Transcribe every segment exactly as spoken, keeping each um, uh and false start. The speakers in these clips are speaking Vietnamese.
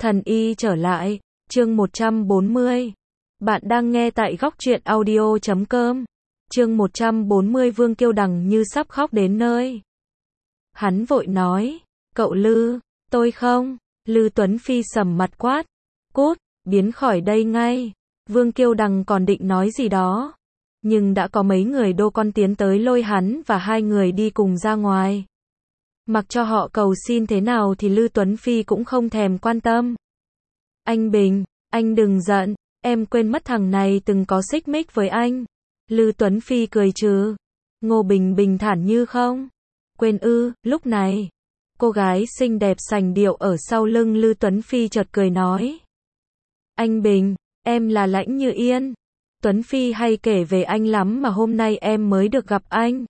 Thần y trở lại, chương một trăm bốn mươi. Bạn đang nghe tại góc truyện audio chấm com. Chương một trăm bốn mươi. Vương Kiêu Đằng như sắp khóc đến nơi. Hắn vội nói, cậu Lư, tôi không. Lư Tuấn Phi sầm mặt quát, cút, biến khỏi đây ngay. Vương Kiêu Đằng còn định nói gì đó, nhưng đã có mấy người đô con tiến tới lôi hắn và hai người đi cùng ra ngoài. Mặc cho họ cầu xin thế nào thì Lư Tuấn Phi cũng không thèm quan tâm. Anh Bình, anh đừng giận, em quên mất thằng này từng có xích mích với anh. Lư Tuấn Phi cười trừ. Ngô Bình bình thản như không. Quên ư, lúc này, cô gái xinh đẹp sành điệu ở sau lưng Lư Tuấn Phi chợt cười nói. Anh Bình, em là Lãnh Như Yên. Tuấn Phi hay kể về anh lắm mà hôm nay em mới được gặp anh.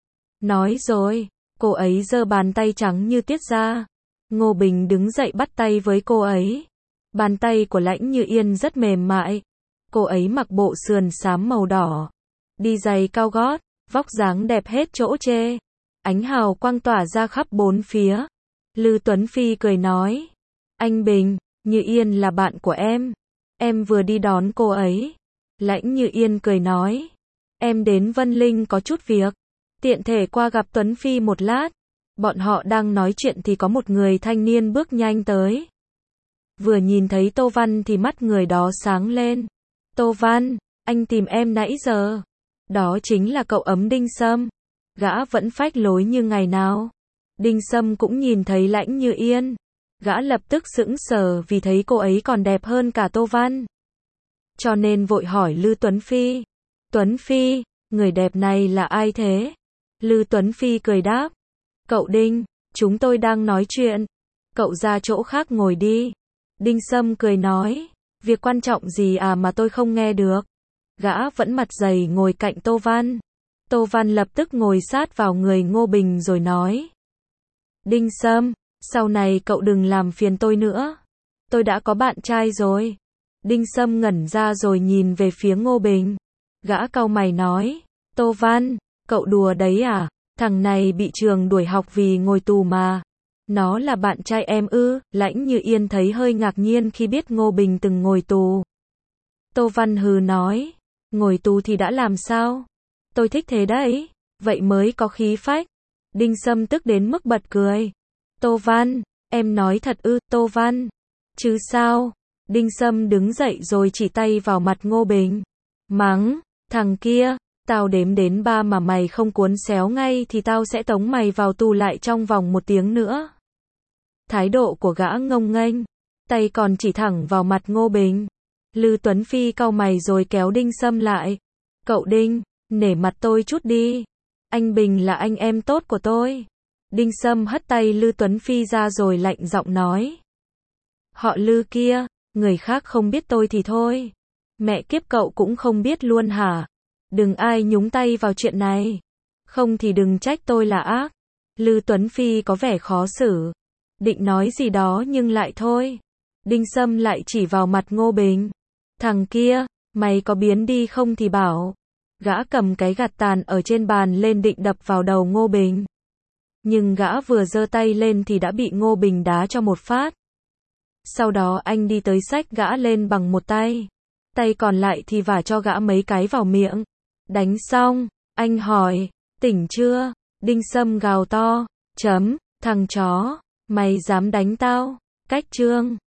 Nói rồi, cô ấy giơ bàn tay trắng như tiết ra. Ngô Bình đứng dậy bắt tay với cô ấy. Bàn tay của Lãnh Như Yên rất mềm mại. Cô ấy mặc bộ sườn xám màu đỏ, đi giày cao gót, vóc dáng đẹp hết chỗ chê. Ánh hào quang tỏa ra khắp bốn phía. Lư Tuấn Phi cười nói, anh Bình, Như Yên là bạn của em. Em vừa đi đón cô ấy. Lãnh Như Yên cười nói, em đến Vân Linh có chút việc, tiện thể qua gặp Tuấn Phi một lát. Bọn họ đang nói chuyện thì có một người thanh niên bước nhanh tới. Vừa nhìn thấy Tô Văn thì mắt người đó sáng lên. Tô Văn, anh tìm em nãy giờ. Đó chính là cậu ấm Đinh Sâm. Gã vẫn phách lối như ngày nào. Đinh Sâm cũng nhìn thấy Lãnh Như Yên. Gã lập tức sững sờ vì thấy cô ấy còn đẹp hơn cả Tô Văn. Cho nên vội hỏi Lư Tuấn Phi. Tuấn Phi, người đẹp này là ai thế? Lư Tuấn Phi cười đáp. Cậu Đinh, chúng tôi đang nói chuyện. Cậu ra chỗ khác ngồi đi. Đinh Sâm cười nói, việc quan trọng gì à mà tôi không nghe được. Gã vẫn mặt dày ngồi cạnh Tô Văn. Tô Văn lập tức ngồi sát vào người Ngô Bình rồi nói. Đinh Sâm, sau này cậu đừng làm phiền tôi nữa. Tôi đã có bạn trai rồi. Đinh Sâm ngẩn ra rồi nhìn về phía Ngô Bình. Gã cau mày nói, Tô Văn, cậu đùa đấy à? Thằng này bị trường đuổi học vì ngồi tù mà. Nó là bạn trai em ư? Lãnh Như Yên thấy hơi ngạc nhiên khi biết Ngô Bình từng ngồi tù. Tô Văn hừ nói, ngồi tù thì đã làm sao? Tôi thích thế đấy, vậy mới có khí phách. Đinh Sâm tức đến mức bật cười. Tô Văn, em nói thật ư? Tô Văn, chứ sao? Đinh Sâm đứng dậy rồi chỉ tay vào mặt Ngô Bình. Mắng, thằng kia, tao đếm đến ba mà mày không cuốn xéo ngay thì tao sẽ tống mày vào tù lại trong vòng một tiếng nữa. Thái độ của gã ngông nghênh, tay còn chỉ thẳng vào mặt Ngô Bình. Lư Tuấn Phi cau mày rồi kéo Đinh Sâm lại. Cậu Đinh, nể mặt tôi chút đi. Anh Bình là anh em tốt của tôi. Đinh Sâm hất tay Lư Tuấn Phi ra rồi lạnh giọng nói. Họ Lư kia, người khác không biết tôi thì thôi. Mẹ kiếp cậu cũng không biết luôn hả? Đừng ai nhúng tay vào chuyện này. Không thì đừng trách tôi là ác. Lư Tuấn Phi có vẻ khó xử. Định nói gì đó nhưng lại thôi. Đinh Sâm lại chỉ vào mặt Ngô Bình. Thằng kia, mày có biến đi không thì bảo. Gã cầm cái gạt tàn ở trên bàn lên định đập vào đầu Ngô Bình. Nhưng gã vừa giơ tay lên thì đã bị Ngô Bình đá cho một phát. Sau đó anh đi tới xách gã lên bằng một tay. Tay còn lại thì vả cho gã mấy cái vào miệng. Đánh xong, anh hỏi, tỉnh chưa? Đinh Sâm gào to, chấm, thằng chó, mày dám đánh tao? Cách chương